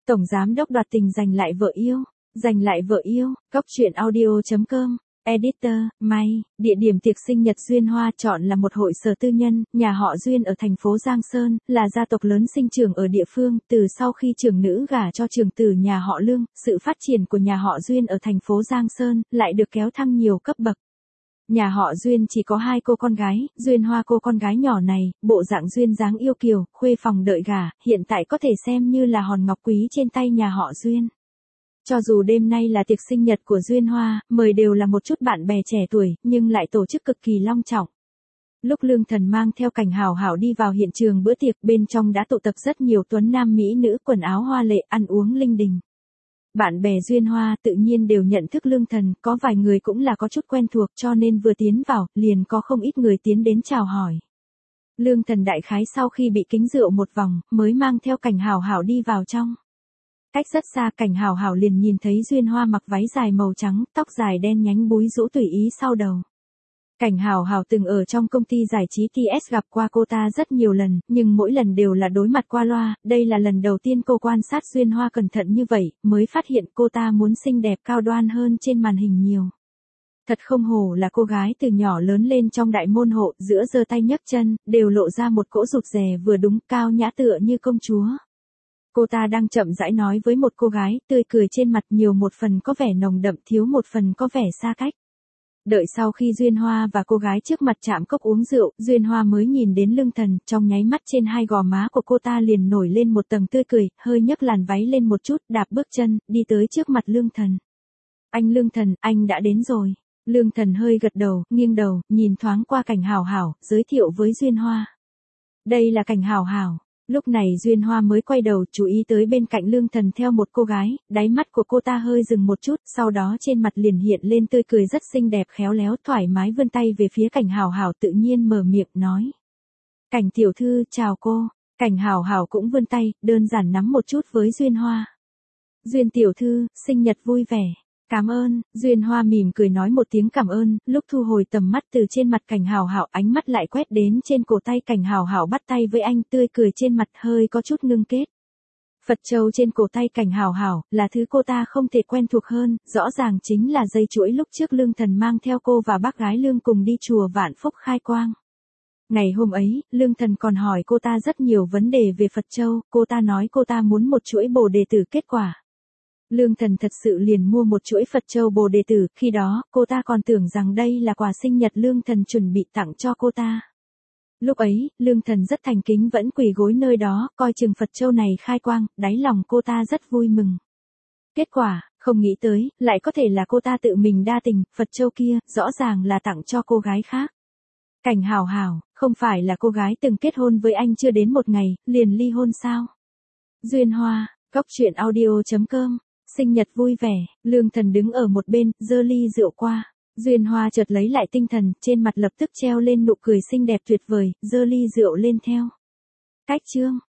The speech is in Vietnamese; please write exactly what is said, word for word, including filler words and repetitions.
Tổng giám đốc đoạt tình giành lại vợ yêu, giành lại vợ yêu, Cóc truyện audio chấm com. Editor, May, địa điểm tiệc sinh nhật Duyên Hoa chọn là một hội sở tư nhân, nhà họ Duyên ở thành phố Giang Sơn, là gia tộc lớn sinh trưởng ở địa phương, từ sau khi trưởng nữ gả cho trưởng tử nhà họ Lương, sự phát triển của nhà họ Duyên ở thành phố Giang Sơn, lại được kéo thăng nhiều cấp bậc. Nhà họ Duyên chỉ có hai cô con gái, Duyên Hoa cô con gái nhỏ này, bộ dạng duyên dáng yêu kiều, khuê phòng đợi gả, hiện tại có thể xem như là hòn ngọc quý trên tay nhà họ Duyên. Cho dù đêm nay là tiệc sinh nhật của Duyên Hoa, mời đều là một chút bạn bè trẻ tuổi, nhưng lại tổ chức cực kỳ long trọng. Lúc Lương Thần mang theo Cảnh Hảo Hảo đi vào hiện trường bữa tiệc, bên trong đã tụ tập rất nhiều tuấn nam mỹ nữ, quần áo hoa lệ, ăn uống linh đình. Bạn bè Duyên Hoa tự nhiên đều nhận thức Lương Thần, có vài người cũng là có chút quen thuộc, cho nên vừa tiến vào, liền có không ít người tiến đến chào hỏi. Lương Thần đại khái sau khi bị kính rượu một vòng, mới mang theo Cảnh Hảo Hảo đi vào trong. Cách rất xa, Cảnh Hảo Hảo liền nhìn thấy Duyên Hoa mặc váy dài màu trắng, tóc dài đen nhánh búi rũ tùy ý sau đầu. Cảnh Hảo Hảo từng ở trong công ty giải trí tê ét gặp qua cô ta rất nhiều lần, nhưng mỗi lần đều là đối mặt qua loa, đây là lần đầu tiên cô quan sát Duyên Hoa cẩn thận như vậy, mới phát hiện cô ta muốn xinh đẹp cao đoan hơn trên màn hình nhiều. Thật không hổ là cô gái từ nhỏ lớn lên trong đại môn hộ, giữa giơ tay nhấc chân, đều lộ ra một cỗ rụt rè vừa đúng, cao nhã tựa như công chúa. Cô ta đang chậm rãi nói với một cô gái, tươi cười trên mặt nhiều một phần có vẻ nồng đậm, thiếu một phần có vẻ xa cách. Đợi sau khi Duyên Hoa và cô gái trước mặt chạm cốc uống rượu, Duyên Hoa mới nhìn đến Lương Thần, trong nháy mắt trên hai gò má của cô ta liền nổi lên một tầng tươi cười, hơi nhấc làn váy lên một chút, đạp bước chân, đi tới trước mặt Lương Thần. Anh Lương Thần, anh đã đến rồi. Lương Thần hơi gật đầu, nghiêng đầu, nhìn thoáng qua Cảnh Hảo Hảo, giới thiệu với Duyên Hoa. Đây là Cảnh Hảo Hảo. Lúc này Duyên Hoa mới quay đầu, chú ý tới bên cạnh Lương Thần theo một cô gái, đáy mắt của cô ta hơi dừng một chút, sau đó trên mặt liền hiện lên tươi cười rất xinh đẹp, khéo léo, thoải mái vươn tay về phía Cảnh Hảo Hảo, tự nhiên mở miệng nói. Cảnh tiểu thư, chào cô. Cảnh Hảo Hảo cũng vươn tay, đơn giản nắm một chút với Duyên Hoa. Duyên tiểu thư, sinh nhật vui vẻ. Cảm ơn. Duyên Hoa mỉm cười nói một tiếng cảm ơn, lúc thu hồi tầm mắt từ trên mặt Cảnh Hảo Hảo, ánh mắt lại quét đến trên cổ tay Cảnh Hảo Hảo, bắt tay với anh, tươi cười trên mặt hơi có chút ngưng kết. Phật châu trên cổ tay Cảnh Hảo Hảo, là thứ cô ta không thể quen thuộc hơn, rõ ràng chính là dây chuỗi lúc trước Lương Thần mang theo cô và bác gái Lương cùng đi chùa Vạn Phúc khai quang. Ngày hôm ấy, Lương Thần còn hỏi cô ta rất nhiều vấn đề về Phật châu, cô ta nói cô ta muốn một chuỗi bồ đề tử kết quả. Lương Thần thật sự liền mua một chuỗi Phật châu bồ đề tử, khi đó, cô ta còn tưởng rằng đây là quà sinh nhật Lương Thần chuẩn bị tặng cho cô ta. Lúc ấy, Lương Thần rất thành kính vẫn quỳ gối nơi đó, coi chừng Phật châu này khai quang, đáy lòng cô ta rất vui mừng. Kết quả, không nghĩ tới, lại có thể là cô ta tự mình đa tình, Phật châu kia, rõ ràng là tặng cho cô gái khác. Cảnh Hảo Hảo, không phải là cô gái từng kết hôn với anh chưa đến một ngày, liền ly hôn sao? Duyên Hoa, Cóc truyện audio chấm com. Sinh nhật vui vẻ, Lương Thần đứng ở một bên, giơ ly rượu qua. Duyên Hoa chợt lấy lại tinh thần, trên mặt lập tức treo lên nụ cười xinh đẹp tuyệt vời, giơ ly rượu lên theo. Cách chương.